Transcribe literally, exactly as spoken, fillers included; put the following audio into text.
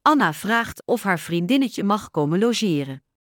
Anna vraagt of haar vriendinnetje mag komen logeren.